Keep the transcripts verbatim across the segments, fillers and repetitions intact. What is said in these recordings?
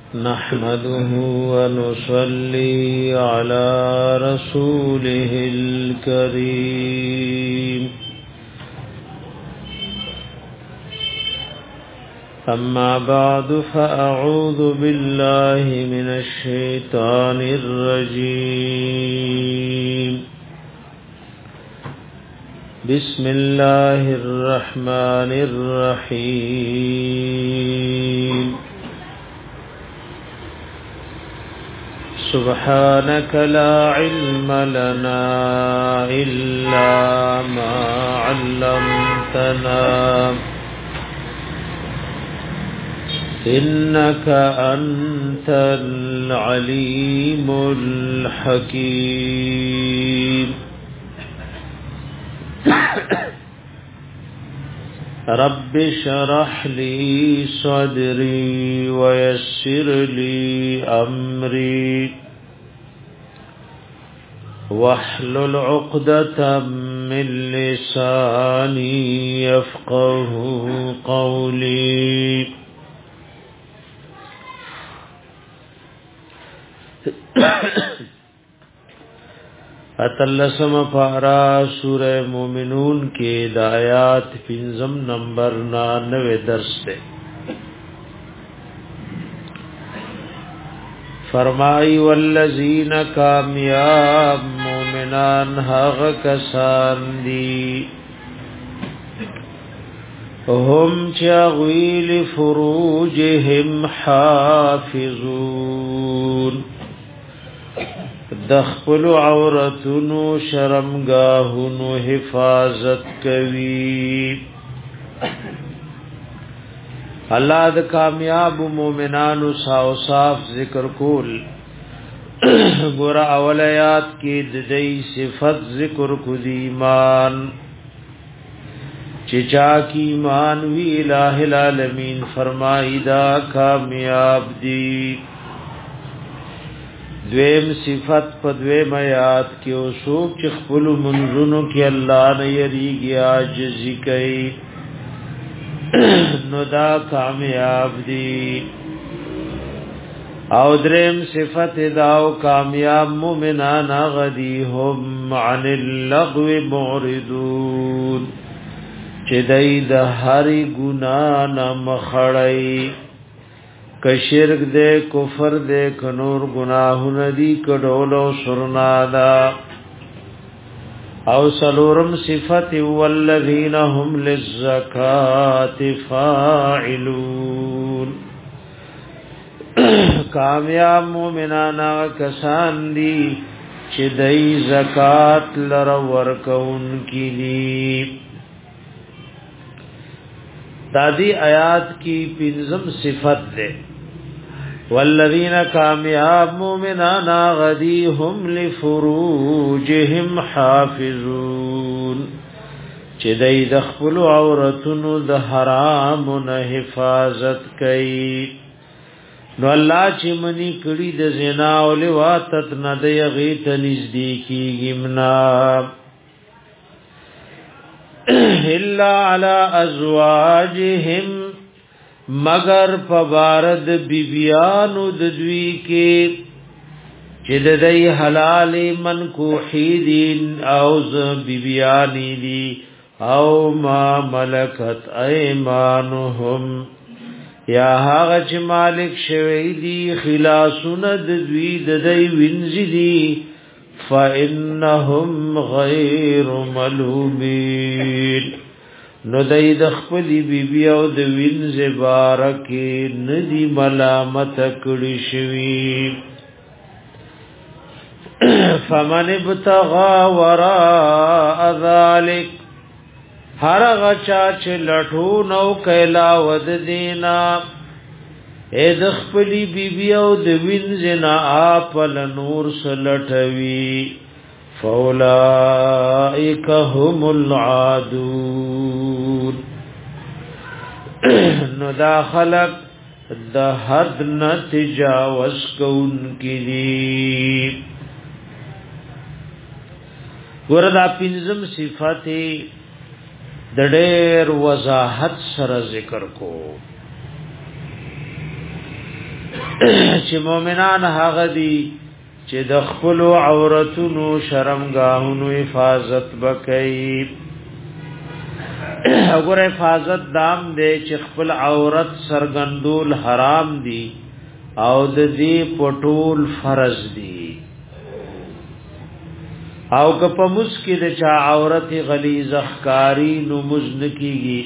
نحمده ونصلي على رسوله الكريم أما بعد فأعوذ بالله من الشيطان الرجيم بسم الله الرحمن الرحيم سبحانك لا علم لنا إلا ما علمتنا إنك أنت العليم الحكيم رب اشرح لي صدري ويسر لي أمري واحلل عقدة من لساني يفقه قولي اتلسم پارا سورہ مومنون کے دایات پنزم نمبر نانوے درس دے فرمائی والذین کامیاب مومنان حق کسان دی هم چاویل فروجهم حافظون دخپل عورتونو شرمگاهونو حفاظت کوي الله د کامیاب مومنانو صاف ذکر کول ګور اولایات کې د دې صفت ذکر کو دی ایمان چې چا کی ایمان وی الہ العالمین فرمایي دا کامیاب دی دویم صفت په دویم آیات کې او سوک چې خپل منځونو کې الله نه یریږي عاجزي کوي نو دا کامیاب دي او دریم صفت دا او کامیاب مومنان غدي هم عن اللغو معرضون چې دای د هرې ګناه نه مخړی که شرک دے کفر دے کنور گناہ ندی کډولو سرنا دا او سلورم صفت والذین هم للزکات فاعلون کامیاب مومنان کسان دی چې دای زکات لر ورکون کی دی دادی آیات کی پنزم صفت دے والذین کامیاب مومنان غدی هم لفروجهم حافظون چې دای د خپل عورتونو د حرام نه حفاظت کوي نو الله چې منی کړي د زنا او لواطت نه دی غي ته نزدیکی گمنا الا علی ازواجهم مگر پبارد بیبیانو د دوی کې چې د دې حلال منکوحی دین او ز بیبیانی دی او ما ملکت ایمانهم یا هغه چې مالک شوی دی خلاصون د دوی د دې وینځي دی فإنهم غیر ملومین نو دای د خپل بیبي او د وینځ بارکه ندی ملامت کړي شوی فمن ابتغى وراء ذلك هر غچا چې لټو نو کلا ود دینا اے د خپل بیبي او د وینځ نه اپل نور سلټوي فاولائک هم العادون نو دا خلق د حد نه تجاوز کون کی دی وردا پنځم صفات د ډېر وضاحت سره ذکر کو چې مؤمنان هغه دي چې د خپل عورتونو شرمګاهونو حفاظت وکړي. وګوره حفاظت دام دې چې خپل عورت سرګندول حرام دي او د دې پټول فرض دي. او که په مسکه د چا عورت غلیظ ښکاری نو مزن کیږي.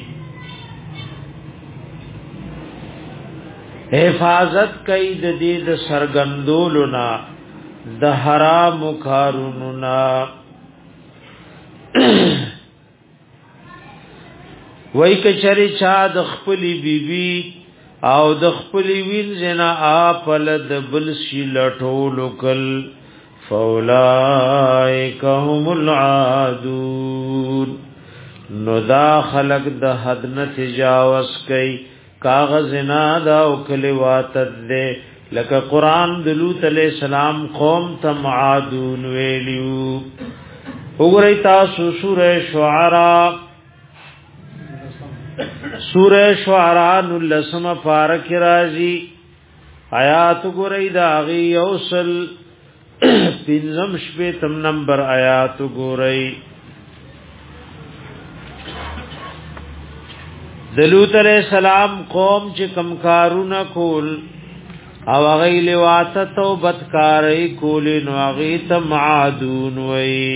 حفاظت کوي د دې د سرګندولو نه د حرام کارونو نه. وای کچری چا د خپلې بیبي او د خپلې وینځنه اپل د بل شي لټولو کل فاولائک هم العادون. نو دا خلق د حد نه تجاوز کوي. کاغذ نه دا او کلیوات ده لکه قران د لوط علیہ السلام قوم تم عادون ویلیو. وګورئ تاسو سورہ شعراء سورہ شعراء نلسم پارک راضی آیات وګورئ دا غي یوصل پنځم شپه تم نمبر آیات وګورئ. لوط علیہ السلام قوم چې کم کارونه کول او غی لواته توبت کاری کول نو غی تم عادون وی.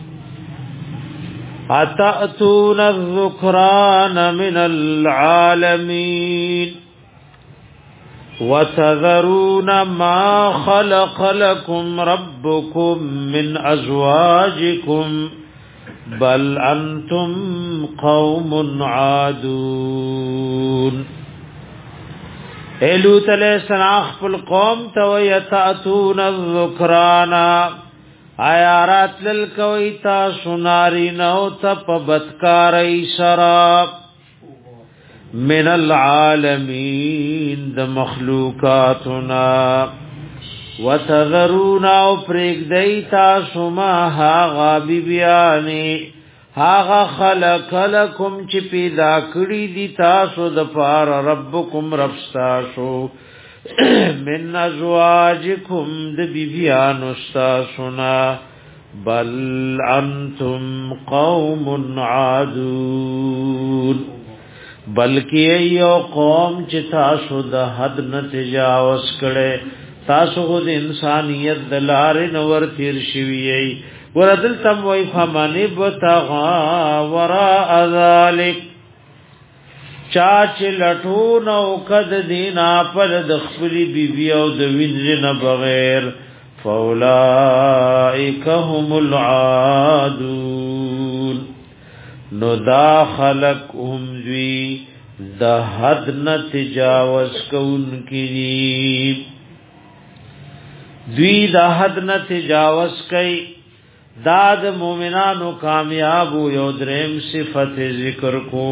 اتاتون الذکران من العالمین وتذرون ما خلق لكم ربكم من ازواجكم بل انتم قوم عادون. لوط علیہ السلام خپل قوم ته یتاتون الذکران آیارات للکوی تاسو ناری نو تپ بدکاری شراب من العالمین د مخلوقاتنا وتذرون او پریک دی تاسو ما هاغا بی بیانی هاغا خلق لکم چی پیدا کری دی تاسو د پار ربکم ربستاسو من ازواجکم د بی بیانو ستاسونا بل انتم قوم عادون. بلکی ایو قوم چی تاسو د حد نتجاوز کڑے تاسو خود انسانیت دلار نور تیر شویئی. وردل تم وی فمن ابتغا وراء ذالک چاچ لٹون او قد دینا پر دخپلی بی بی او دوینزن بغیر فاولائک هم العادون. نو دا خلق هم دوی دا حد نتجاوز کون کی دوی دا حد نه تجاوز کوي. دا د مؤمنانو کامیاب یو دریم صفت ذکر کو.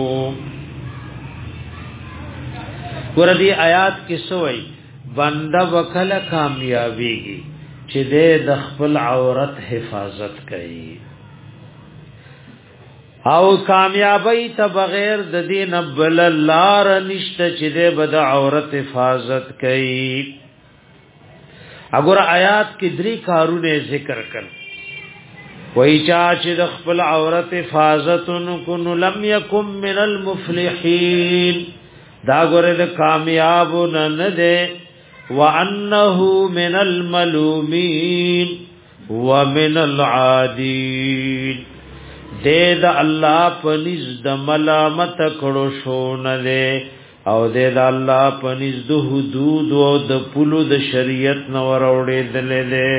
ور دي آیات کې سوئی بنده وکله کامیابیږي چې د خپل عورت حفاظت کوي او کامیابی ته بغیر د دین بل لار نشته چې د بد عورت حفاظت کوي. اگر آیات کې درې کارونه ذکر کړ. وای چا چې د خپل عورت حفاظت کو لم یکم من المفلحین دا ګوره د کامیاب نه ده. وانه من الملومین ومن العادین دې د الله پنځ د ملامت کړو شو نه ده او دې د الله پنځ د حدود او د پلو د شریعت نو وروړې دلې.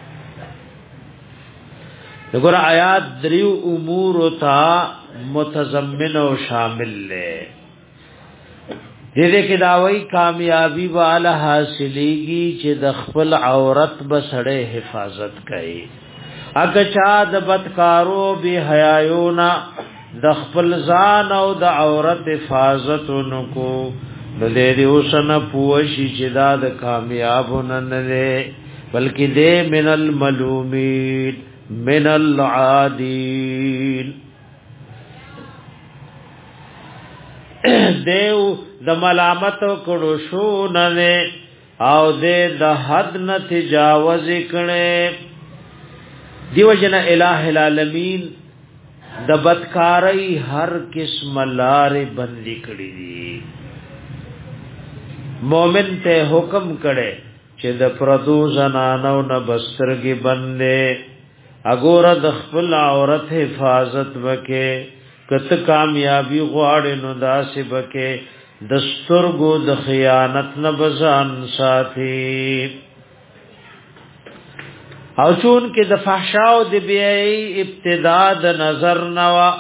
دغه آیات دریو امور تا متضمن او شامل لے. دې کې داوی کامیابی والا حاصلېږي چې د خپل عورت بسړې حفاظت کوي. اګه چا د بدکارو به حیايونا د خپل ځان او د عورت حفاظت نکو نو دې اوسنه پوښي چې دا د کامیابونه نه ده بلکې دې من الملومین من العادین. دیو د ملامت کړو شو نه او دې د حد نه تجاوز کړي دیو جن الہ العالمین د بدکاری هر قسم لارې بندي کړې دي مومن ته حکم کړي چې د پردو زنانو نه بسترګي بندې اګور د خپل عورت حفاظت وکې کته کامیابی غواړي نو داسې وکې دستورګو د خیانت نه بزان ساتي او چون کې د فحشاء او د بیاي ابتدا د نظر نوا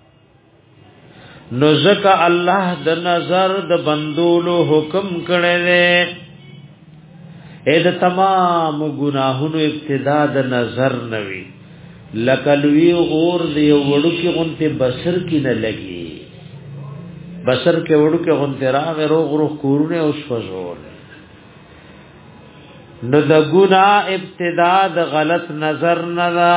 نو زکه الله د نظر د بندولو حکم کړی دی اې د تمام گناهونو ابتدا د نظر نوي لکلوی اور دی وړو کې غونته بصر کې نه لګي بصر کې وړو کې غونته راغ روغ روغ کورونه اوس فزول نو د ګناه ابتدا د غلط نظر نه دا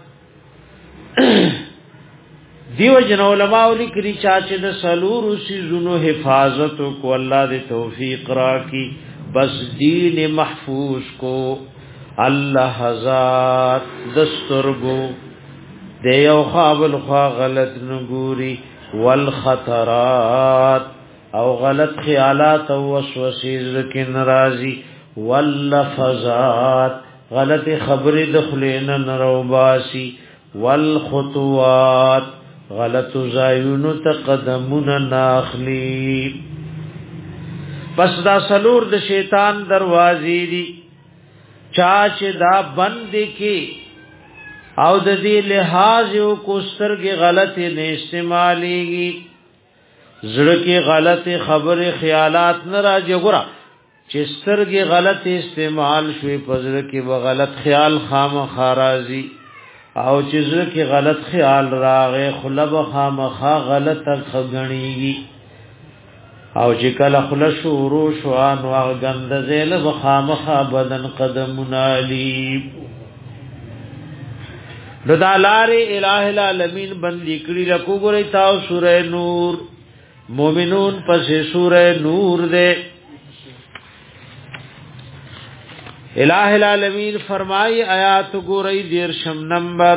دیو جن علماء لیکري چا چې د سلور سيزونو حفاظت کو الله دې توفیق راکړي بس دین محفوظ کو الله حضرت دسترګو دیو خابل خوا غلط نګوري والخطرات او غلط خیالات او وسوسې ذکر ناراضي واللفظات غلط خبر دخلین نروباسی والخطوات غلط زایون تقدمون ناخلی پس دا سلور د شیطان دروازې دي چاچ دا بند کی او د دې لحاظ او کوسترګي غلط نه استعماليږي زړه کې غلط خبره خیالات نه راځي ګره چې سترګې غلط استعمال شوي پزړه کې و غلط خیال خامخا راځي او چې زړه کې غلط خیال راغې خلب خامخا غلط خغنيږي او چې کله خله شروع شو ان واغ غند زیل بخامخا بدن قدمنا علی نو دالار الہ العالمین بندی کړي لکو ګورې تاو سورې نور مومنون پس سورې نور دے الہ العالمین فرمائی آیات ګورې دیرشم نمبر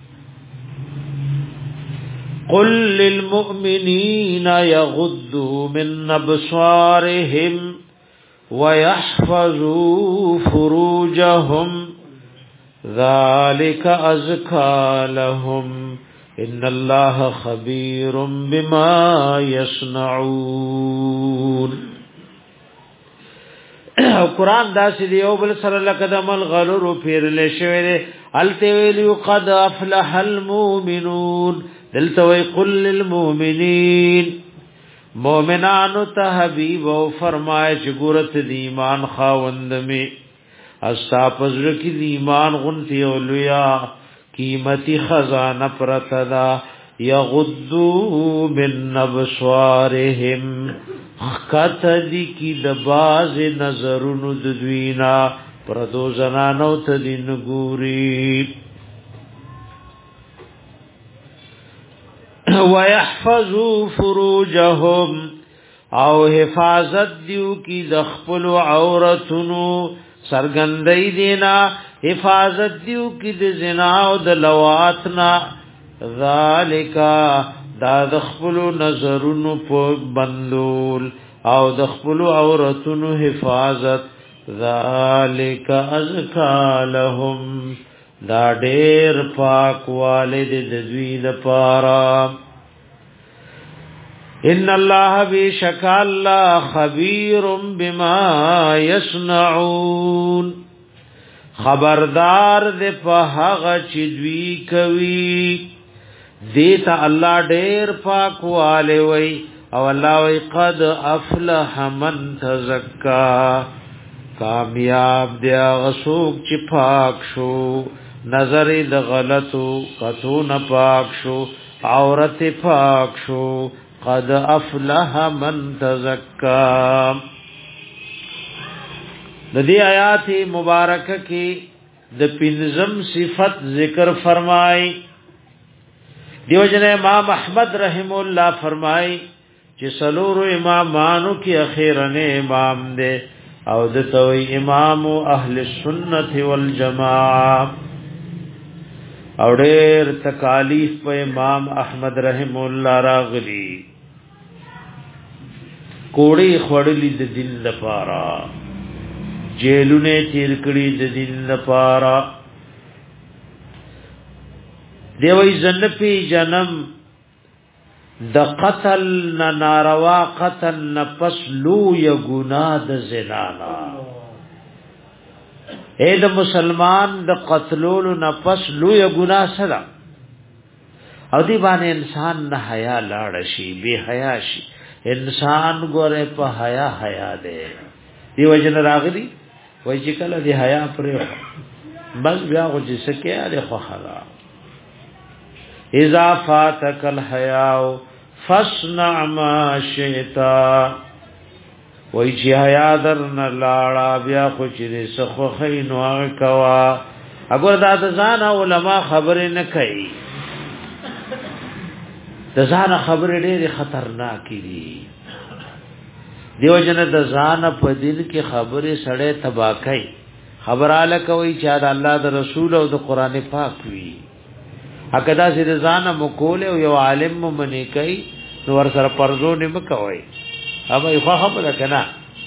قل للمؤمنین یغضوا من ابصارهم ويحفظوا فروجهم ذلك ازكى لهم ان الله خبير بما يصنعون. قرآن داسې دی او بل سره لقدم الغرور پیر له شوی دی الته ویلو قد افلح المؤمنون دلته وی قل للمؤمنین مؤمنانو ته حبیب او فرمایي چې ګورت دی ایمان خاوند می استاپزر کی دی ایمان غنتی اولیا قیمتی خزانه پرتدا یغضو من ابصارهم خط دی کی دباز نظرونو ددوینا پردو زنانو تدین گوری ويحفظوا فروجهم او حفاظت دیو کی دخپل عورتونو سرګندۍ دینا حفاظت دیو کی د زنا او د لواتنا ذالکا دا دخپل نظرونو په بندول او دخپل عورتونو حفاظت ذالک ازکا لهم دا ډېر پاک والد د دوی لپاره ان الله بشک الله خبير بما يصنعون خبردار دې په هغه چې دوی کوي دیتا الله ډېر پاک والے وي او الله وي قد افلح من تزکا کامیاب دی غسوک چې پاک شو نظر د غلطو قطو نه پاک شو عورت پاک شو قد افلح من تزکا. د دې آیات مبارکه کې د پنځم صفت ذکر فرمای دیو جن امام احمد رحم الله فرمای چې سلور امامانو کې اخیرنه امام دے او دتوي امام اهل السنه والجماعه او ډېر تکالیف په امام احمد رحم الله راغلي کوړي خړلې د دین لپاره جیلونه تیر کړي د دین لپاره دیوې جنپی جنم د قتل نه ناروا قتل نه پس لو ی ګناه د زنا نه اے د مسلمان د قتلولو نه پس لو ی ګناه سره او دی باندې انسان نه حیا لاړ شي به حیا شي انسان ګوره په حیا حیا ده دی وجن راغلی وای چې کله دی حیا پرې بس بیا خو چې سکه اړه خو خلا اذا فاتك الحياء فاصنع ما شئت وای چې حیا درن لاړه بیا خو چې سخو خینو کوا اگر دا ځان علماء خبرې نه کوي د ځان خبرې ډېرې خطرناکې دي دیو جن د ځان په دل کې خبرې سړې تبا کوي خبراله کوي چې دا الله د رسول او د قران پاک وي اګدا چې د ځان مقول او یو عالم منی کوي نو ور سره پرزو نه مکوي اوبه یو خبره کنا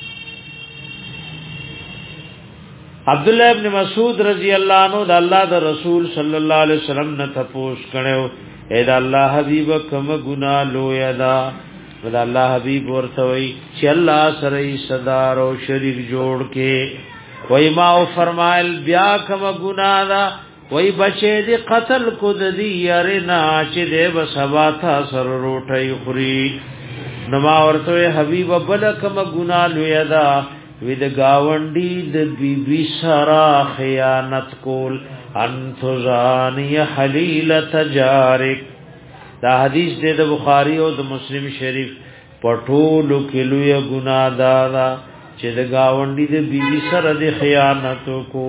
عبد الله ابن مسعود رضی الله عنه د الله د رسول صلی الله علیه وسلم نه تپوس کړو اے دا الله حبیب کم گنا لو یدا دا الله حبیب ورته وی چې الله سره صدر او شریک جوړ کې وای ما او فرمایل بیا کم گنا دا وای بچې دې قتل کو د دې یارنا چې دې بسبا تھا سر روټي خوري نو ما ورته حبیب بل کم گنا لو یدا وی د گاونډي د بی بی سرا خیانت کول انتظانی حلیلت جارک دا حدیث دے د بخاری او د مسلم شریف پټولو کلوې ګناه دادا چې د گاونډي د بیبي سره د خیانت کو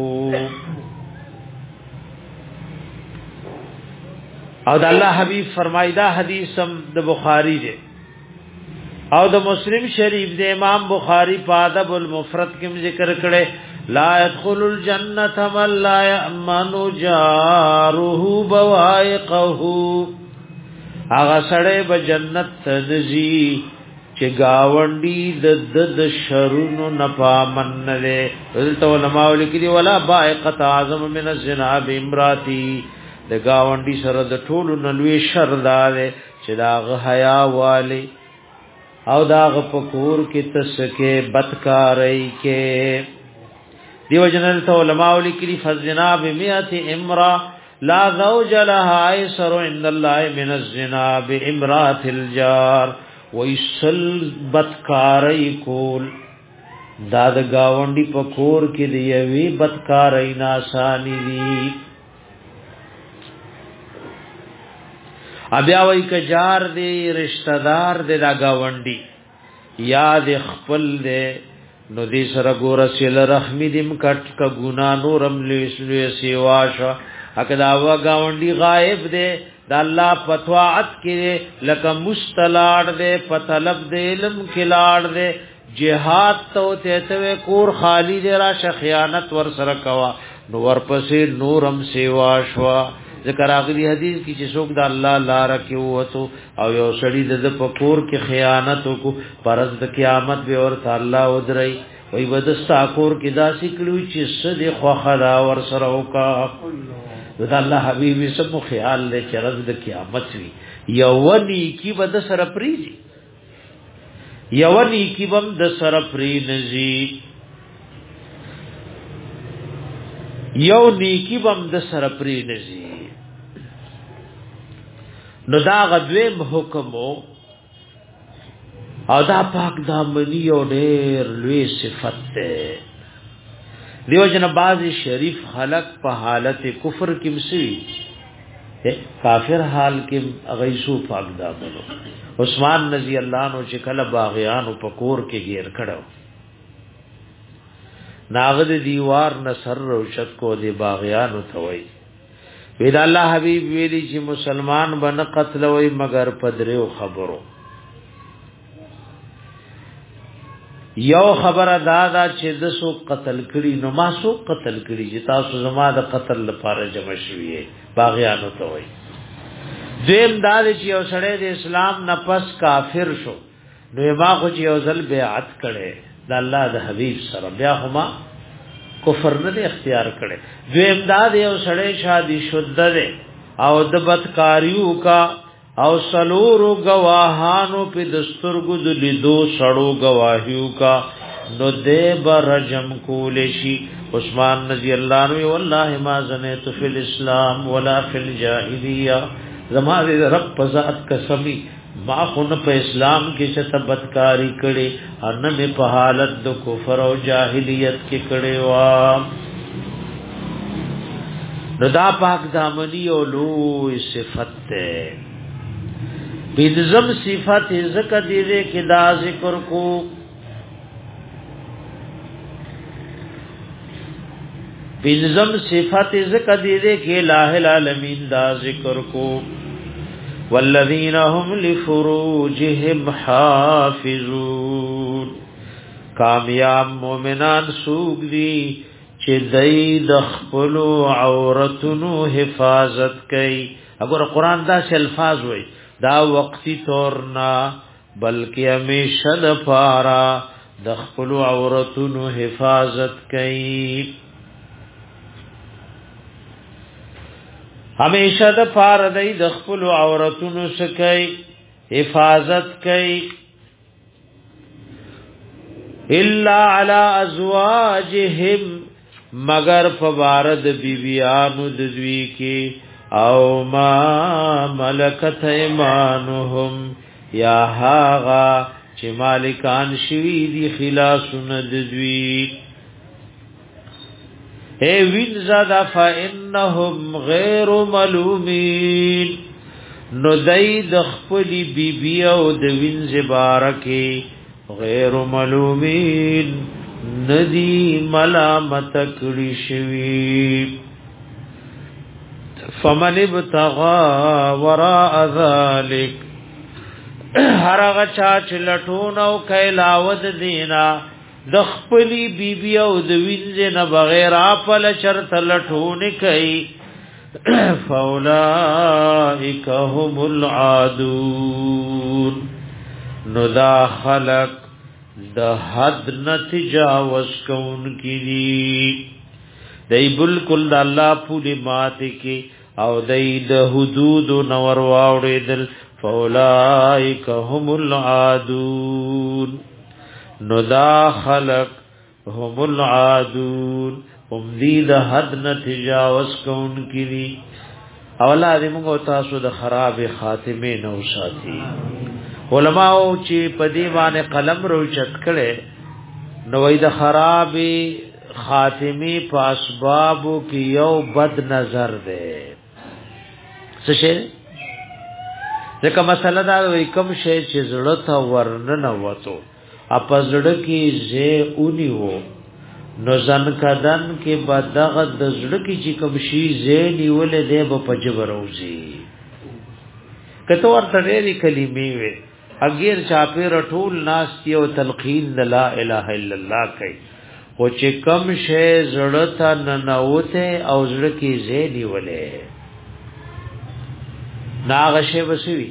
او د الله حبیب فرمایدا حدیث هم د بخاری دی او د مسلم شریف د امام بخاری په ادب المفرد کې ذکر کړي لا يدخل الجنه من لا يأمن جاره بوائقه هغه سړی به جنت ته ځي چې گاونډي د د شرونو نه پامن نه دلته علماء لیکلي ولا بائقه اعظم من الزنا بامراتی د گاونډي سره د ټولو نه لوی شر دار چې دا حیا والی او دا غفور کې تسکه بدکارای کې دیو جنل ته علماء لیکلي فزنا بمئات امرا لا زوج لها ایسر عند الله من الزنا بامرات الجار ویسل بدکارای کول دا د گاونډي په کور کې دی وی بدکارای ناسانی دی ابیا وای کجار دی رشتہ دار دی دا گاونډي یاد خپل دی نو دې سره ګور سیل رحمی دیم کټ کا ګنا نورم لوي سیواشه اکدا وا گاونډي غائب دی د الله پتواعت کې لکه مستلاړ دی پتلب دی علم کلاړ دی جهاد تو ته ته کور خالی دی را شخیانت ور سره کوا نو ور پسې نورم سیوا شوا ذکر اغلی حدیث کی چې څوک د الله لار کې وته او یو سړی د پکور کې خیانت کو پرز د قیامت به ورته الله ودرای وای ودستا کور کې داسې کړو چې صد خوخلا ور سره وکا د الله حبیب سب خیال له چرز د قیامت وی یونی کی بد سره پریزي یونی کی بم د سره پریزي یو نیکی بم د سره پریزي نو دا غدویم حکمو او دا پاک دامنی او ډیر لوی صفت ده دیو جن بازی شریف خلق په حالت کفر کې مسی کافر حال کې غیسو پاک دامنو عثمان رضی الله عنه چې کله باغیان په کور کې غیر کړو ناغد دیوار نصر روشت کو دی باغیان ثوی وید الله حبیب ویلی چې مسلمان بن قتل وای مگر پدریو خبرو یو خبره دادا چې د سو قتل کړي نو ما سو قتل کړي چې تاسو زما د قتل لپاره جمع شوي باغیانو ته وای دیم دا چې یو سړی د اسلام نه پس کافر شو نو ما خو چې یو ځل بیعت کړي د الله د حبیب سره بیا هما کفر نه اختیار کړي دیم دا یو سړی شادي شوده ده او د بدکاریو کا او سلورو گواهانو په دستورګو د لیدو سړو گواهیو کا نو دې برجم کول شي عثمان رضی الله عنه والله ما زنیت فی الاسلام ولا فی الجاهلیه زما دې رب پزات قسمی ما خو نه په اسلام کې چې تبتکاری کړي ان نه په حالت د کفر او جاهلیت کې کړي وا نو دا پاک دامنی او لوی صفت ده بنظم صفت ذکر دیده که دا ذکر کو بنظم صفت ذکر دیده که الہ العالمین دا ذکر کو والذین هم لفروجهم حافظون کامیاب مومنان سوق دی چې دای د خپل عورتونو حفاظت کوي اگر قرآن دا الفاظ وای دا وقتی طور نا بلکہ ہمیشہ د پارا د خپل عورتونو حفاظت کئ ہمیشہ د پارا د خپل عورتونو سکئ حفاظت کئ الا علی ازواجهم مگر فوارد بیبیانو د دوی کی او ما ملکت ایمانهم یا هاغا چې مالکان شوی دی خلاصون ددوی اے وین زادا فانهم غیر ملومین نو دای د خپل بیبی او د وین زبارکه غیر ملومین ندی ملامت کړي شوی فمن ابتغى وراء ذلك هر هغه چا چې لټون او کایلاود دینا د خپلی بیبی او د وینځ نه بغیر خپل شرط لټون کوي فاولائک هم العادون نو دا خلق د حد نه تجاوز کون کی دای بالکل د الله پوری ماته کی او دای د حدود نور واوړېدل فاولائک هم العادون نو دا خلق هم العادون هم دی د حد نه تجاوز کون کی اولا دې موږ تاسو د خراب خاتمه نو ساتي علماء چې په دې باندې قلم روچت کړي نو وای د خراب خاتمی په اسبابو کې یو بد نظر ده څه شي ځکه مسله دا وي کوم شی چې زړه ته ورننه وته اپ زړه کې زه اونی وو نو ځن کدن کې بدغه د زړه کې چې کوم شی زه نیولې ده په پجبروزي کته ورته لري کلمې وي اغیر چاپیر ټول ناس یو تلقین لا اله الا الله کوي او چې کم شی زړه ته ننوته او زړه کې زه نیولې ناغشه وسوي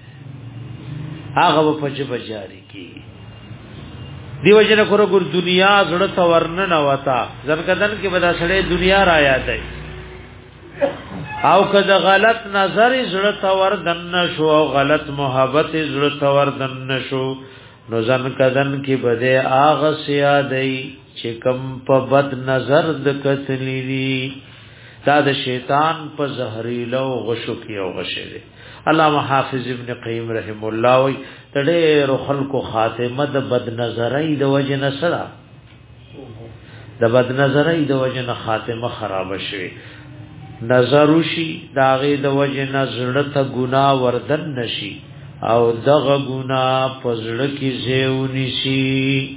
هغه په چې بجاري کی دیو جن کورو ګور دنیا زړه ته ورننه وتا ځنکدن کې بدا سړې دنیا را یاد دی او کده غلط نظر زړه ته وردن شو او غلط محبت زړه ته وردن شو نو ځنکدن کې بده اغه سیادای چې کم په بد نظر د کتلی دي دا د شیطان په زهريلو غشو کې او غشه علامه حافظ ابن قیم رحم الله وی تډه خلکو خاتمه د بد نظرۍ د وجنه سره د بد نظرۍ د وجنه خاتمه خراب شي نظر وشي داغه د وجنه زړه ته ګناه وردن نشي او دغه ګناه په زړه کې زیونی شي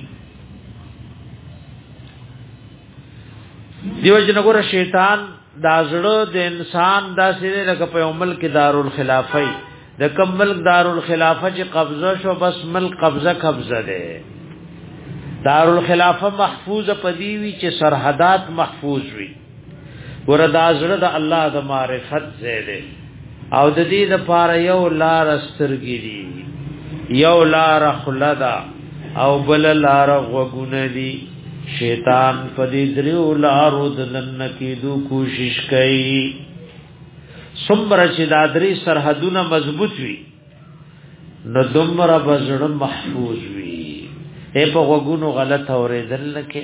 دیو جن ګور شیطان دا زړه د انسان دا سره لکه په عمل کې دارالخلافه د کمل دارالخلافه چې قبضه شو بس مل قبضه قبضه ده دارالخلافه محفوظ پدیوی چې سرحدات محفوظ وي وردا زړه د الله د معرفت زیاده او د دې د پاره یو لار سترګری یو لار خلدا او بل لار وګونه دي شیطان په دې درو لارو دلن کېدو کوشش کوي څومره چې دا درې سرحدونه مضبوط وي نو دومره بزړه محفوظ وي اے په وګونو غلط اورېدل نکې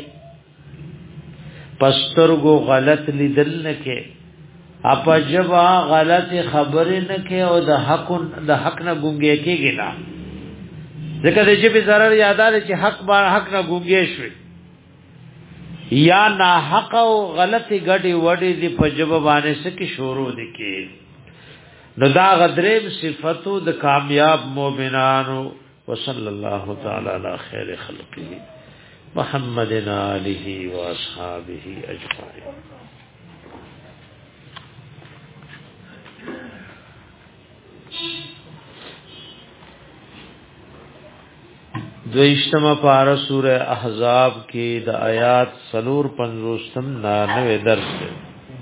پسترګو غلط لیدل نکې اپا جبا غلط خبرې نکې او د حق د حق نه ګونګې کېږي نه ځکه د جبې zarar یاداله چې حق با حق نه ګونګې شوي یا نا حق او غلطي غړي وړي دی په جبه باندې سکی شروع دي نو دا غدریم صفاتو د کامیاب مؤمنانو وصلی الله تعالی علی خیر خلقه محمد آله و اصحابہ اجمعین. دویشتم پارا سورہ احزاب کی د آیات سلور پنځوستم نانوے درس ہے.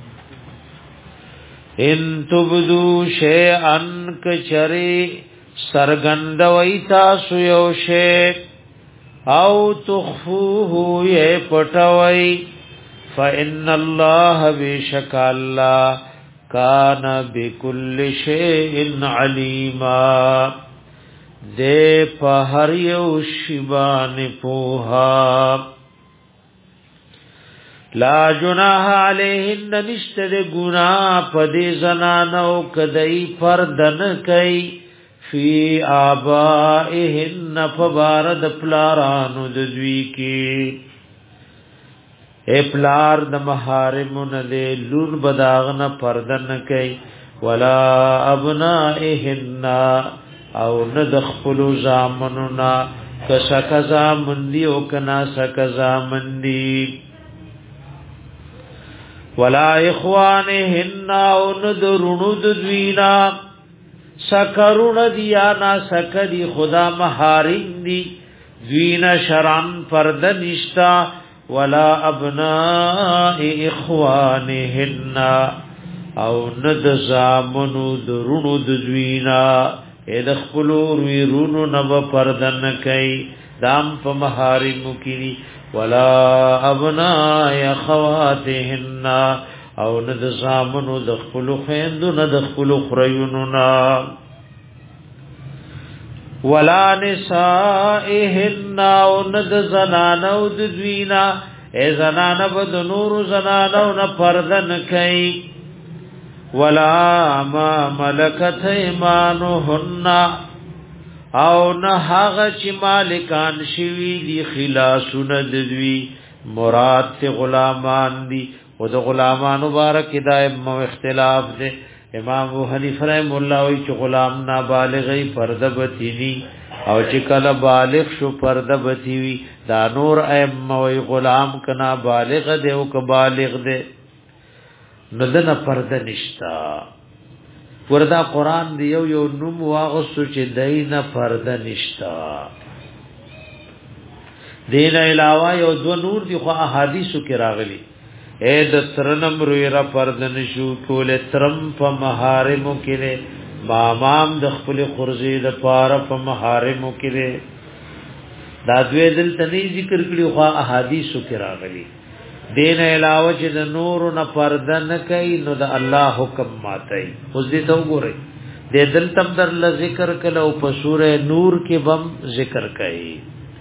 ان تبدو شیئا کچری سرگند ویتا سیو شیئ او تخفوه یہ پٹوئی فإن اللہ بشک اللہ کان بکل شیئن علیما دے پہر یو شبان پوہا لا جناح علیہن نشتر گناہ پدی زنانو کدئی پردن کئی فی آبائہن فبارد پلارانو ددوی کی اے پلار د محارمون دے لون بداغن پردن کئی ولا ابنائہن او ندخلو زامننا کسک زامندی او کنا سک زامندی ولا اخوانهن او ندرونو دوینا سکرون دیانا سکدی خدا محارم دی دوینا شرعن پرد نشتا ولا ابناء اخوانهن او ند زامنو درونو دوینا اید خپلور وی رونو نب پردن کئی دام پا محارمو کی ولا ابناء خواتهن او ند زامنو دخپلو خیندو ندخپلو خریونونا ولا نسائهن او ند زنانو ددوینا اے زنان بد نور زنانو نپردن کئی ولا ما ملکت ایمانهن او نه هغه چې مالکان شوی دی خلاصون ددوی مراد ته غلامان دی او د غلامان مبارک دائم اختلاف دی. امام ابو حنیفه رحم الله وی چې غلام نابالغی پرده بتینی او چې کله بالغ شو پرده بتیوی دا نور ائمه وی غلام کنا بالغ دی او ک بالغ دی ندنه پرده نشتا وردا قران دی یو یو نوم واغسو چې دینه پرده نشتا دین علاوه یو دو نور دی خو احادیثو کې راغلي اے د ترنم روی را پرده نشو کول ترم په محارمو کې مامام د خپل خرزي د پاره په محارمو کې دا دوی دل تنی ذکر کړي خو احادیثو کې راغلي دین علاوه چې د نور نه پرده نه کوي نو د الله حکم ماتای. اوس دې ته وګورئ د دل تم در ل ذکر کله او په سوره نور کې بم ذکر کوي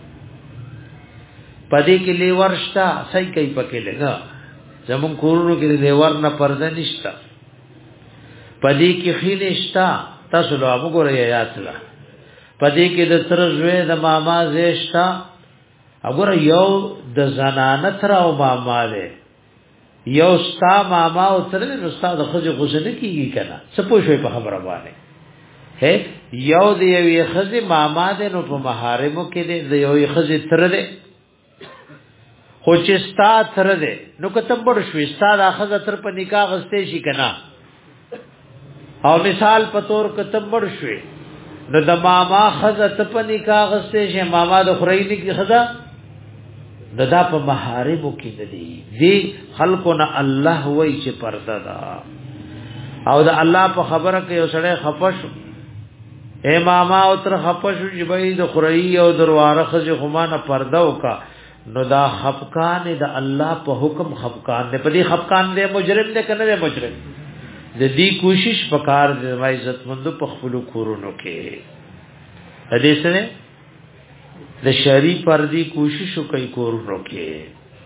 پدې کې لیورشتا صحیح کوي پکې لګا زمون کورونو کې لیور نه پرده نشتا پدې کې خینشتا تاسو له وګورئ آیات لا پدې کې د تر زوی د ماما زیشتا اگر یو د زنانه تر او ماما ده یو ستا ماما او تر نو ستا د خځه غوسه کیږي کنه څه پوښوي په خبره باندې هه یو د یو خځه ماما ده نو په محارمو کې د یو خځه تر ده خو چې ستا تر ده نو کته بڑ شوي ستا د خځه تر په نکاح غستې شي کنه او مثال په تور کته بڑ شوي نو د ماما خځه ته په نکاح غستې شي ماما د خورینې کی خځه ددا په محارمو کې ندي دی خلقو نه الله وای چې پرده دا او دا الله په خبره کې یو سړی خپشو اے ماما او تر خپشو چې بای د خړی او درواره خځه خمانه پرده وکا نو دا خفقان د الله په حکم خفقان دی په دې خفقان دی مجرم دی کنه دی مجرم د دې کوشش وکړ د عزت مند په خپل کورونو کې د دې سره د شری پردي کوشش کوي کورونو کې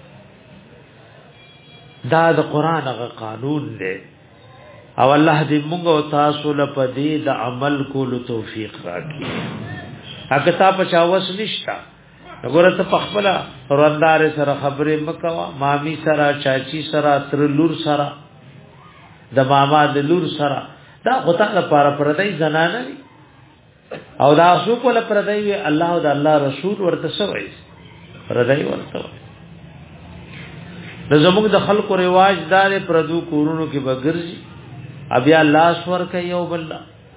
دا د قران غ قانون دی او الله دې موږ او تاسو له پدې د عمل کولو توفیق راکړي هغه تا په چاوس نشتا وګوره ته خپل روندار سره خبرې مکوا مامي سره چاچی سره تر لور سره د ماما د لور سره دا غوته لپاره پردای زنانه او دا سو کول پردای الله او د الله رسول ورته سوي پردای ورته د زموږ د خلکو رواج دار پردو کورونو کې بغرزي ابیا الله سور کوي او بل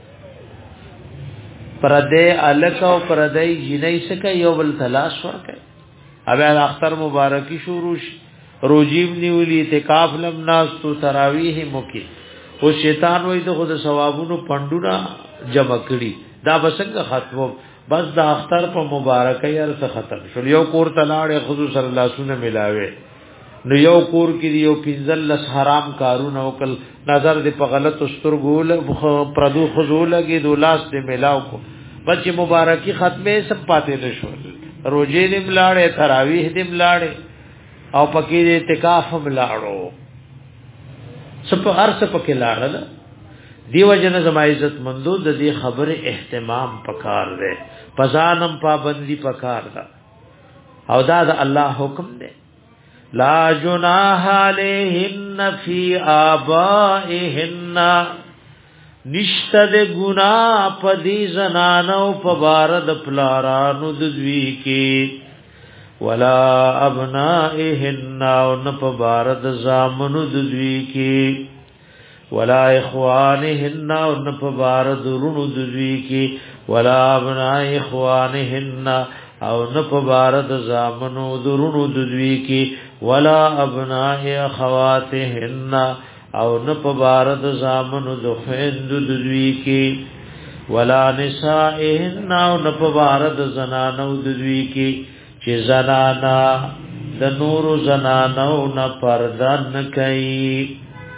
پردې الک او پردې جنې سکه یو بل تلاش ورکړي ابیا اختر مبارکی شروع روجیم نیولی اعتکاف لم ناس تو تراویح موکي او شیطان وای د خود ثوابونو پندونه جمع کړي دا بسنګ ختمو بس د اختر په مبارکۍ ارته ختم شو یو کور تلاړې خود صلی الله سونه ملاوي نو یو کور کې یو پنځل لس حرام کارونه وکل نظر دې په غلط سترګول پردو خذول کې دولاس دې ملاو کو بچ مبارکی ختمه سب پاتې نشو روزې دې ملاړې تراویح دې ملاړې او پکې دې اعتکاف ملاړو سب هر څه پکې لاړل دیو جن زما عزت مندو د دې خبره اهتمام پکار دے پزانم پابندی پکار دا او دا د الله حکم دے لا جناح علیہن فی آبائہن نشتد گناہ پدی زنانو پبارد پلارانو ددوی کی ولا ابنائہن ون پبارد زامنو ددوی کی ولا اخوانهن ون پبارد رونو ددوی کی ولا ابناء اخوانهن او نپبارد زامنو درونو ددوی کی ولا ابناء اخواتهن او نپبارد زامنو دخویند ددوی کی ولا نسائهن او نپبارد زنانو ددوی کی چی زنانا د نور زنانو نپردن کئی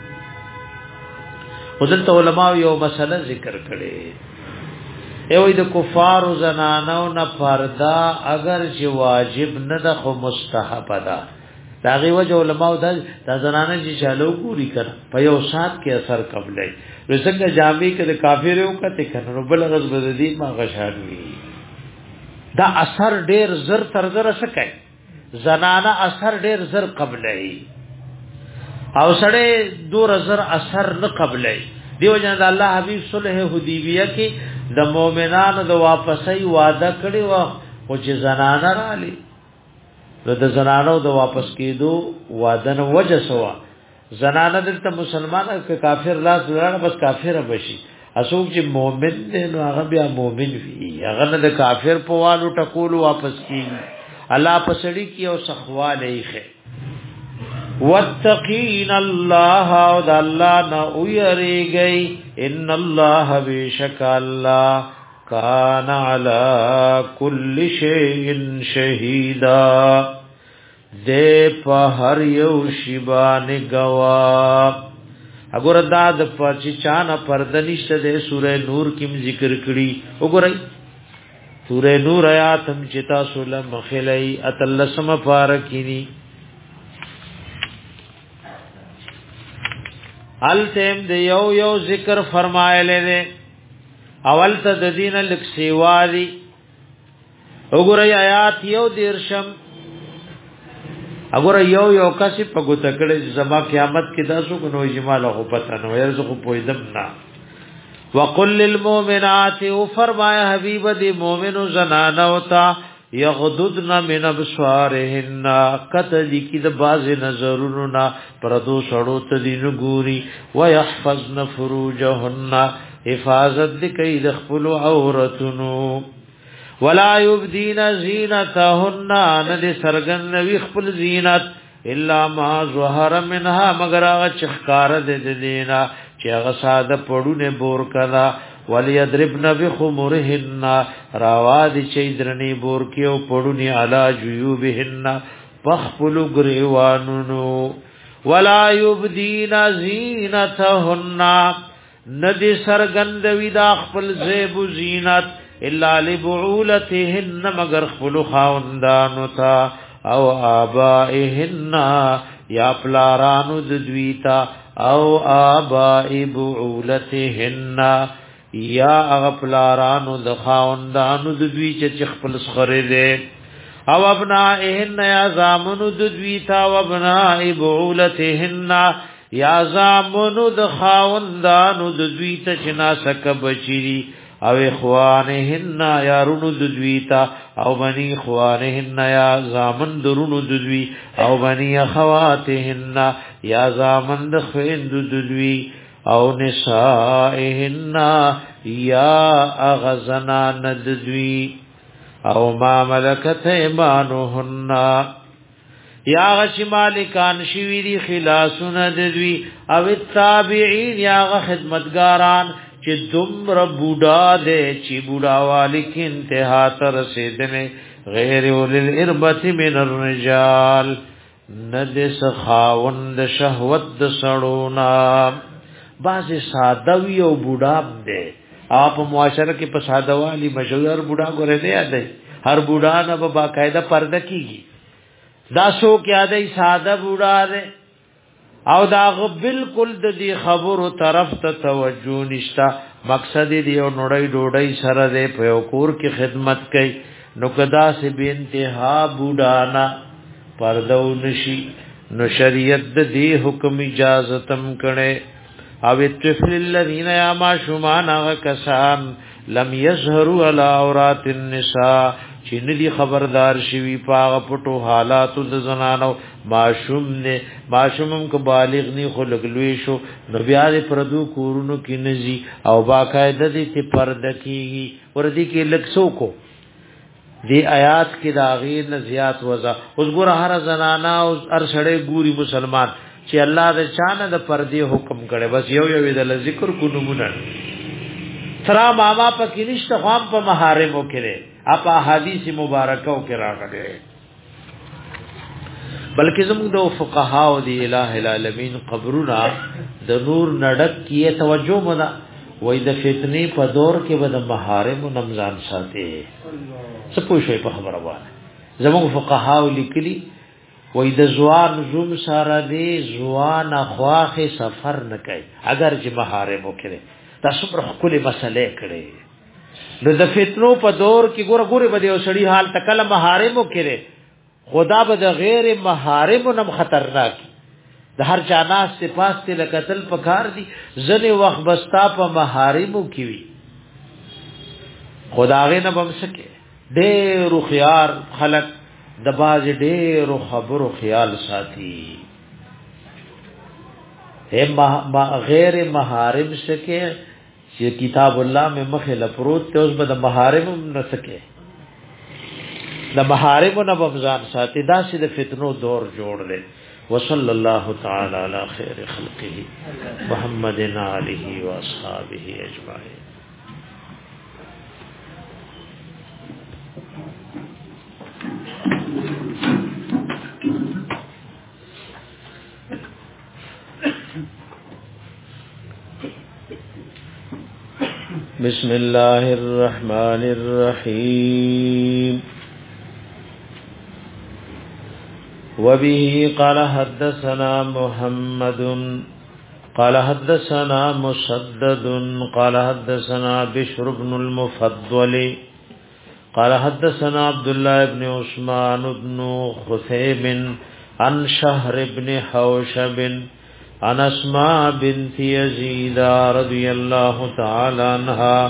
حضرت علماء یو مسئلہ ذکر کرے ایوی د کفار زنانو نه پردا اگر چې واجب نه ده خو مستحب ده دا غي وجه علماء د زنانه چې چالو پوری کړ په یو سات کې اثر قبلای رسنګ جامع کې د کافرو کته کنه بل غز بددي ما غشاروي دا اثر ډیر زر تر زر سکای زنانه اثر ډیر زر قبلای او سړی دور زر اثر نه قبلای دیو جن الله حبیب صلح حدیبیہ کې د مؤمنانو د واپسۍ وعده کړی و او چې زنانه رالی د زنانو د واپس کېدو وعده نه وجه سوا زنانه دلته مسلمان که کافر لاس لړ بس کافر بشي اسوک چې مؤمن دی نو هغه بیا مؤمن وي هغه نه د کافر په والو ټکول واپس کیږي الله پسړي کی او سخواله یې واتقین الله او د الله نه ويریږي ان الله بیشک الله کان علی کل شیء شهیدا دې په هر یو شی باندې گواه وګوره دا د پچچانا پردنیشته د سوره نور کې ذکر کړي وګورئ سوره نور آیات هم چتا سولم مخلای اتلسم فارکینی التم د یو یو ذکر فرمایله دي اول ته د دین لک سیوادي وګورئ آیات یو دیرشم وګورئ یو یو کسي په ګوت کړه زما قیامت کې داسو کو نو جماله خو پته نو ير زه خو پویدم نا وقل للمؤمنات او فرمایا حبیب دی مؤمنو زنانه وتا یغضضن من ابصارهن قتل کی د باز نظرونو نا پردو سړو ته دین ګوري ويحفظن فروجهن حفاظت د کید خپل عورتونو ولا يبدين زینتهن ند سرغن نوی خپل زینت الا ما ظهر منها مگر هغه چخکار د دینا چې هغه ساده پړونه بور کړه وليضربن بخمرهن راواد چې درنی بور کېو پړونی علا جيوبهن پخپل غریوانونو ولا يبدين زینتهن ندی سرغند ودا خپل زیب زینت الا لبعولتهن مگر خپل خاوندانو تا او آبائهن یا پلارانو ددویتا او آبائی بعولتهن یا اغپلارانو دخاوندانو ددوی چه چخپل سخره ده او ابنائهن یا زامنو ددویتا و ابنائی بعولتهن یا زامنو دخاوندانو ددویتا چناسک بچیری او اخوانهن یا رونو ددویتا او بنی اخوانهن یا زامن درونو ددوی او بنی اخواتهن یا زامن دخوین ددوی او نسائهن یا اغزنان ددوی او ما ملکت ایمانهن یا غش مالکان شویری خلاصون ددوی او التابعین یا غ خدمتگاران چې دومره بوډا دے چې بوډا والی کې انتها تر رسیدنه غیر اولل اربت من الرجال ند سخاوند شهوت د سړونا باز ساده وی او بوډا دے اپ معاشره کې په ساده والی مشهور بوډا ګره دی یاد هر بوډا نه په باقاعده پرده کیږي دا سو کې یاد ساده بوډا دی او دا بالکل د دې خبرو طرف ته توجه نشتا مقصد دی او نړۍ ډوډۍ سره دې په کور کې خدمت کوي نو کدا سي به انتها بوډانا پردو نشي نو شریعت دې حکم اجازه تم کړي او الطفل الذين يما شمان کسان لم يظهروا على عورات النساء چې ندي خبردار شوی پاغه پټو حالات د زنانو معشوم نه معشومم کو بالغ نه خلق لوي شو نو بیا د پردو کورونو کې نزي او باقاعده دې ته پرده کیږي ور دي کې لکسو کو دی آیات کې دا غیر نه زیات وزا اوس ګور هر زنانا او هر سړی ګوري مسلمان چې الله د چانه د پردې حکم کړي بس یو یو د ذکر کو نمونه ترا ماما پکې نشته خام په محارمو کې اپا حدیث مبارکو کې راغلي بلکې زموږ د فقها او د الٰه العالمین قبرنا د نور نډک کې توجه مده وای د فتنې په دور کې به د محارم نمزان ساتي څه پوښي په خبره وایي زموږ فقها لیکلي وای د زوان زوم سره دی زوان اخواخه سفر نه کوي اگر چې محارم وکړي تاسو پر خپل مسلې کړي نو د فتنو په دور کې ګوره ګوره بده او سړی حال تکل محارم وکړي خدا به د غیر محارم نم خطرناک د هر چا ناس ته پاس ته لقتل پکار دي ځنه وخت بستا په محارمو کې وي خداغه نه بم سکے ډېر خيار خلق د باز ډېر خبرو خیال ساتي هم غیر محارم سکے چې کتاب الله میں مخه لپروت ته اوس به د محارم نه سکے د محارم نه بمزان ساتي دا چې د فتنو دور جوړ لې وصلی الله تعالی علی خیر خلقه محمد علیه و اصحابہ اجمعین. بسم الله الرحمن الرحيم. وبه قال حدثنا محمد قال حدثنا مسدد قال حدثنا بشر بن المفضل قال حدثنا عبد الله بن عثمان بن خثيب عن شهر بن حوشب عن اسماء بنت يزيد رضي الله تعالى عنها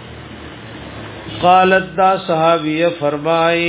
قالت دا صحابیہ فرمائی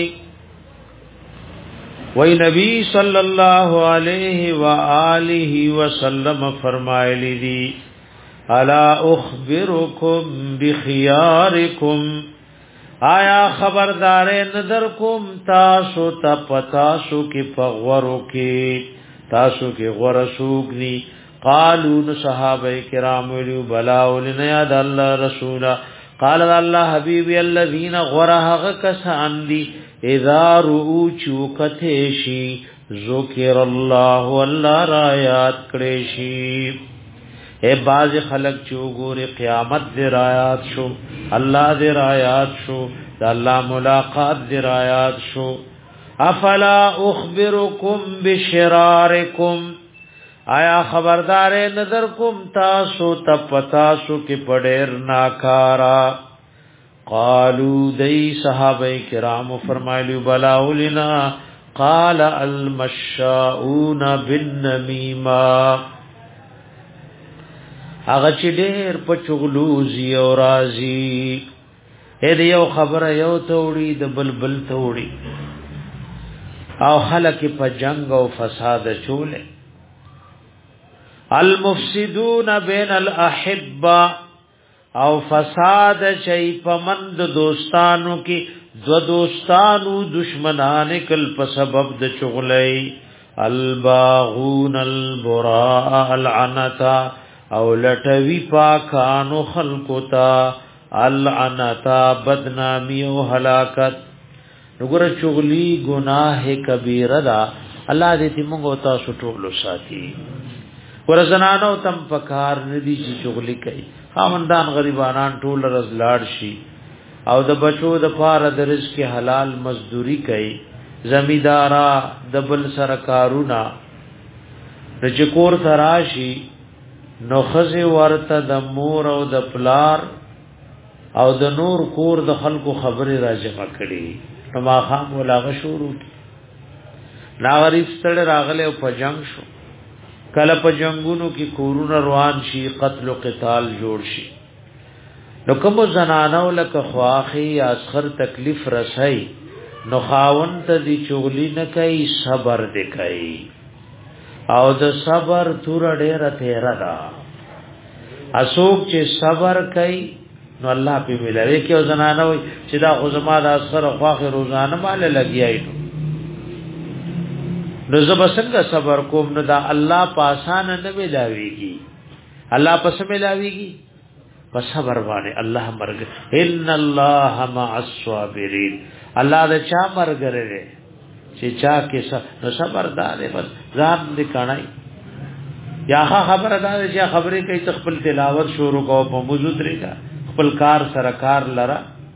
وی نبی صلی اللہ علیہ وآلہ وسلم فرمائے لی الا اخبرکم بخیارکم آیا خبردار نظر کوم تاسو ته پتاسو کې پغورو کې تاسو کې غورسوګني قالو صحابه کرام ویلو بلا ولنا یاد الله رسولا قال الله حبیبی الذین غرها کسان دی اذا رؤوا چوکتشی ذکر الله والله رایات کړي شي اے باز خلق چوغور قیامت دی رایات شو الله دی رایات شو د الله ملاقات دی رایات شو افلا اخبرکم بشرارکم آیا خبردار نظر کوم تاسو تپتاسو کی پډیر ناکارا قالو دی صحابه کرام فرمایلی بلا ولنا قال المشاؤون بالنمیمه هغه چې ډېر په چغلوزي او رازي اې دی یو خبره یو توړي د بلبل توړي او خلک په جنگ او فساد چولې المفسدون بین الاحبه او فساد شي پمند دوستانو کې دو دوستانو دشمنان کل په سبب د چغلې الباغون البراء العنتا او لټوی پاکانو خلقتا العنتا بدنامی او هلاکت وګوره چغلی گناه کبیره دا الله دې موږ تاسو ټول ساتي ورزنانو تم پکار ندی چې چغلی کوي خاوندان غریبانان ټول رزلاړ شي او د بچو د پاره د رزق حلال مزدوری کوي زمیدارا د بل سرکارونا رجکور تراشی نو خزی ورته د مور او د پلار او د نور کور د خلکو خبره راجمع کړي نو ما خام ولاغه شروع لا غریب ستړ راغله او پجنګ شو کله پجنګونو کې کورونه روان شي قتل او قتال جوړ شي نو کوم زنانو لکه خواخي اسخر تکلیف رسای نو خاون ته دی چغلی نه کوي صبر دی کوي او د صبر تور ډیره تیرا دا اسوک چې صبر کوي نو الله په ملوي کې او زنانه وي چې دا غزما د اسخر خواخي روزانه مال لګیای نو زب څنګه صبر کوم نو دا الله پاسان نه ملاويږي الله پس ملاويږي پس صبر باندې الله مرګ ان الله مع الصابرین الله دا چا مرګ لري چې چا کې نو صبر دار بس ځان دې کڼای یا خبره دا چې خبرې کوي خپل تلاوت شروع کوو په موضوع طریقه خپل کار سره کار لره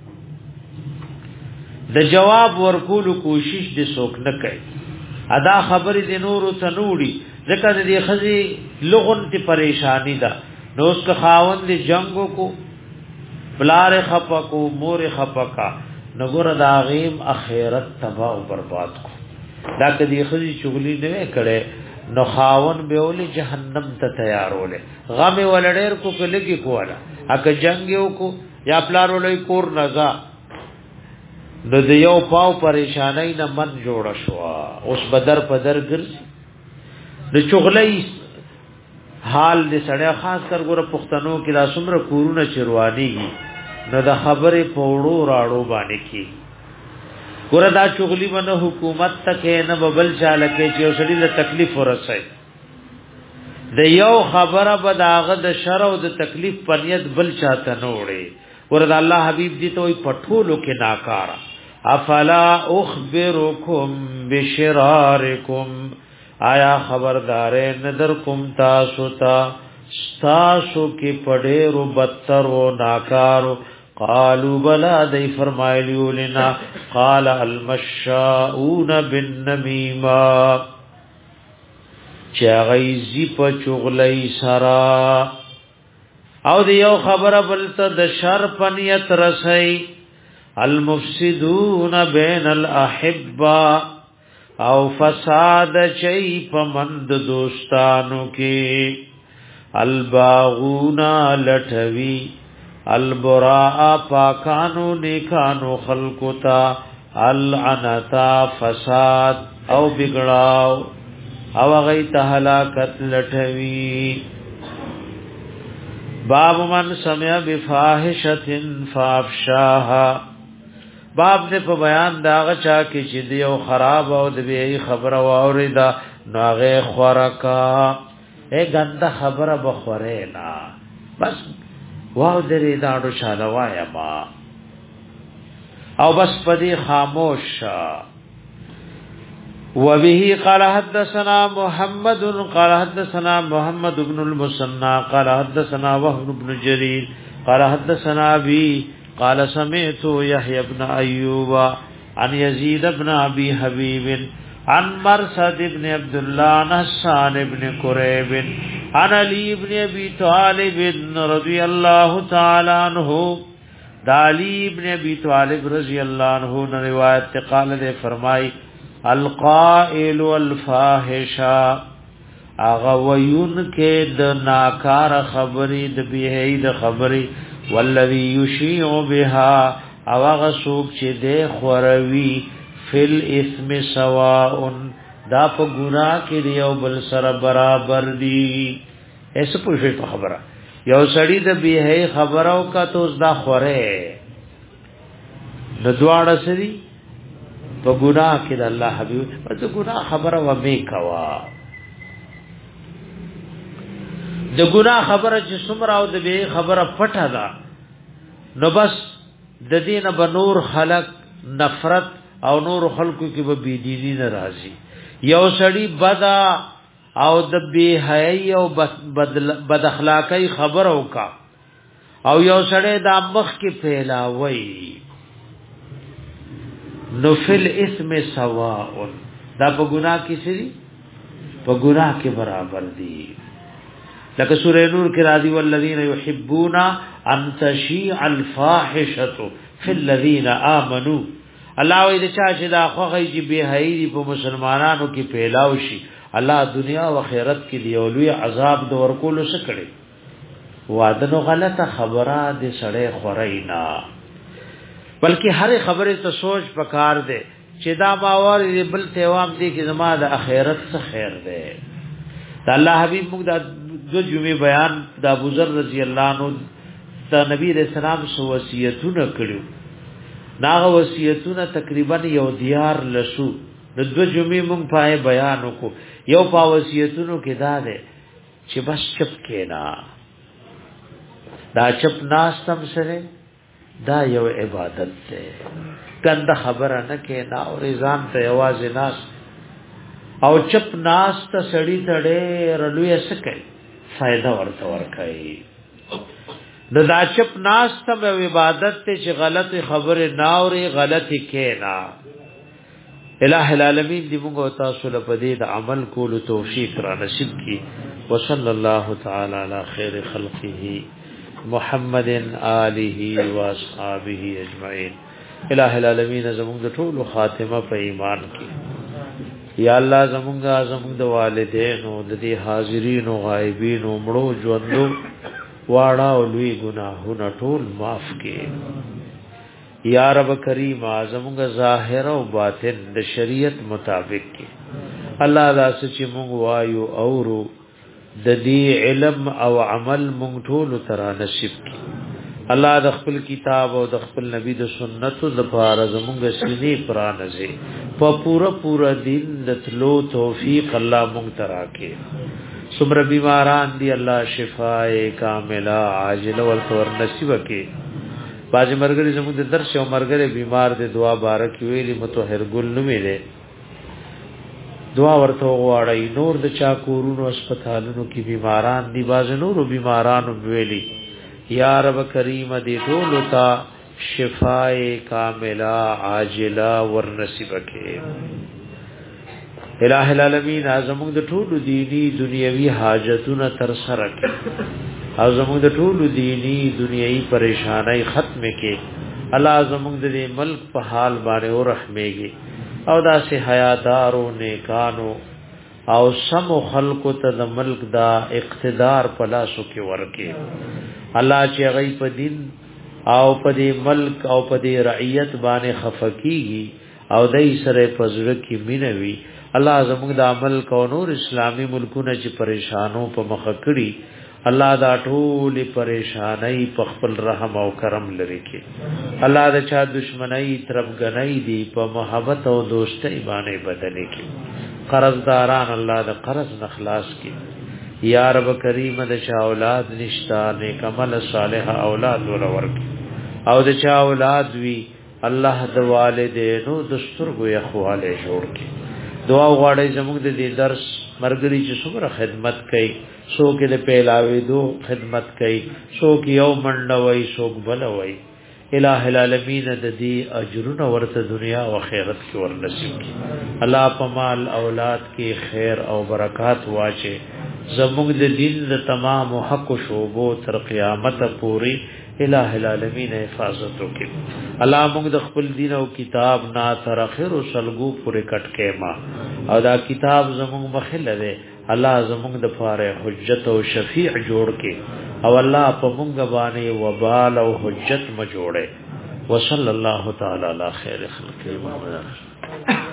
د جواب ورکول کوشش دې څوک نه کوي ادا خبرې د نورو تنوړي ځکه دې خزي لغون ته پریشانی ده نو اس کا خاوند دې جنگو کو بلار خپکو مور خپکا نګور دا غیم اخرت تباہ او برباد کو دا کدي خزي چغلي نه کړي نو خاون به ولې جهنم ته تیارول غم ولډیر کو کلګي کولا اګه جنگیو کو یا پلار ولې کور نزا د دې یو پاو پریشانای نه من جوړ شو اوس بدر پدر ګرځي د چغلې حال دې سړیا خاص کر ګوره پښتنو کې لا سمره کورونه چرواني نو د خبره پوړو راړو باندې کی ګوره دا چغلی باندې حکومت تکې نه ببل چاله کې چې وسړي له تکلیف ورسای د یو خبره به داغه د شر او د تکلیف پنیت بل چاته نه وړي ورته الله حبیب دي ته پټولو کې ناکارا افلا اخبرکم بشرارکم آیا خبردار ندر کم تاسو تا تاسو کې پډېرو بدتر او ناکارو قالوا بلا دی فرمایلیو لنا قال المشاؤون بالنمیمه چا غیزی په چغلی سرا او دی یو خبره بلته د شر پنیت رسئی المفسدون بین الاحبه او فساد چي پمند دوستانو کې الباغون لټوي البراء پاکانو نیکانو خلقتا العنتا فساد او بگڑاو او غیت هلاکت لټوي باب من سمع بفاحشة فافشاها باب دې په بیان داغه چا کې چې دی او خراب او د به خبره واوریدا ناغه خورکا اے ګنده خبره بخوره نا بس واو درې داړو شاله وایا ما او بس پدې خاموش وبه قال حدثنا محمد قال حدثنا محمد بن المثنى قال حدثنا وهب بن جرير قال حدثنا ابي قال سمعت يحيى بن ايوب عن يزيد بن ابي حبيب عن مرثد بن عبد الله عن حسان بن قريب عن علي بن ابي طالب رضي الله تعالى عنه علي بن ابي طالب رضي الله عنه نے روایت قال نے فرمائی القائل والفاحشہ اغوین کے د ناکار خبری د بیهید خبری والذي يشيع بها او غسوب چې د خوروي فل اسم سواء دا په ګناه کې دی او بل سره برابر دی ایس پوښي په خبره یو سړی د بیه خبرو کا توس دا خوره د دواړه سری په ګناه کې د الله حبيب په ګناه خبره و می کوا د ګناه خبره چې څومره او د بیه خبره پټه ده نو بس د دینه بنور خلق نفرت او نور خلقو کې به بيدینی ناراضي یو سړی بدا او د بی حیاي او بد اخلاقی خبرو کا او یو سړی د مخ کې پھیلاوي نو فل اسم سواء دا په ګناه کې سری په ګناه کې برابر دي لکه سورہ نور کې راځي والذین یحبون ان تشیع الفاحشه فی الذین آمنوا الله دې چا چې دا خوږی چې به هېری په مسلمانانو کې پیلاو شي الله دنیا او آخرت کې دی او لوی عذاب د ورکول څه کړي وعده نو غلطه خبره دې سړی خورینا بلکې هر خبره ته سوچ پکار دے چې دا باور دې بل تیوام دې کې زما د آخرت څخه خیر ده د الله حبیب موږ د دو جمعې بیان د ابو ذر رضی الله عنه ته نبی رسول الله سو وصیتونه کړو ناغه وصیتونه تقریبا یو دیار لسو د دو جمعې مونږ پای بیان وکړو یو په وصیتونو کې دا ده چې بس چپ کېنا دا چپ ناس تم سره دا یو عبادت ده کنده خبره نه کېنا او ځان ته आवाज ناس او چپ ناس ته سړی تړې رلوې سکے فائدہ ورته ورکړي د دا چپ ناس ته عبادت ته چې غلط خبره نه اوري غلطي کېنا الہ العالمین دی موږ تاسو له پدې د عمل کولو توفیق را نصیب کړي وصلی الله تعالی علی خیر خلقه محمد آله و اصحابہ اجمعین الہ العالمین زموږ د ټولو خاتمه په ایمان کې یا الله زموږ زموږ د والدینو د دې حاضرین او غایبین او مړو ژوندو واړه او لوی ګناهونه ټول معاف کړي یا رب کریم زموږ ظاهر او باطن د شریعت مطابق کې الله دا چې موږ وایو اورو د دې علم او عمل موږ ټول ترا نصیب کړي الله د خپل کتاب او د خپل نبی د سنتو د پاره زموږ سینې پرانځي په پورا پورا دین د تلو توفیق الله موږ ترا کې سمر بیماران دی الله شفاء کامله عاجله ورته نصیب کړي باج مرګري زموږ د درس او مرګري بیمار دي دعا بارک ویلي متطهر ګل نو میله دعا ورته غواړي نور د چا کورونو هسپتالونو کې بیماران دي باز نور بیمارانو ویلي یا رب کریم دې ټول تا شفاء کامله عاجله ور نصیب کړي الہ العالمین اعظم د ټول دینی دنیوي حاجتونه تر سره کړي او زموږ د ټولو دینی دنیوي پریشانای ختم کړي الله زموږ د ملک په حال باندې او رحمېږي او دا سه حیادارو نیکانو او سم خلق ته د ملک دا اقتدار پلاسو کې ورکه الله چې غي په دین او په دې ملک او په دې رعیت باندې خفقيږي او دای سره پزړه کې مينوي الله زموږ د عمل کو نور اسلامي ملکونه چې پریشانو په مخ کړي الله دا ټول پریشانای په خپل رحم او کرم لري کې الله دا چا دشمنی طرفګنۍ دی په محبت او دوستۍ باندې بدلې کې قرضداران الله دا قرض نخلاص کې یا رب کریم د چا اولاد نشتا نیک عمل صالح اولاد ورور او د چا اولاد وی الله د والدینو د سترګو یخواله جوړ کې دعا غواړي زموږ د دې درس مرګري چې څومره خدمت کوي څوک د پیلاوي دو خدمت کوي څوک یو منډوي څوک بلوي الہ العالمین د دې اجرونه ورته دنیا او آخرت کې ورنصیب کړي الله په مال اولاد کې خیر او برکات واچي زموږ د دین د تمام حق او شوبو تر قیامت پوري الہ العالمین حفاظت وکړي الله موږ د خپل دین او کتاب نا تر اخر او سلګو پورې کټ کې ما او دا کتاب زموږ مخله ده الله زموږ د فاره حجت او شفیع جوړ کې او الله په موږ باندې وبال او حجت ما جوړه وصلی الله تعالی علی خیر خلق محمد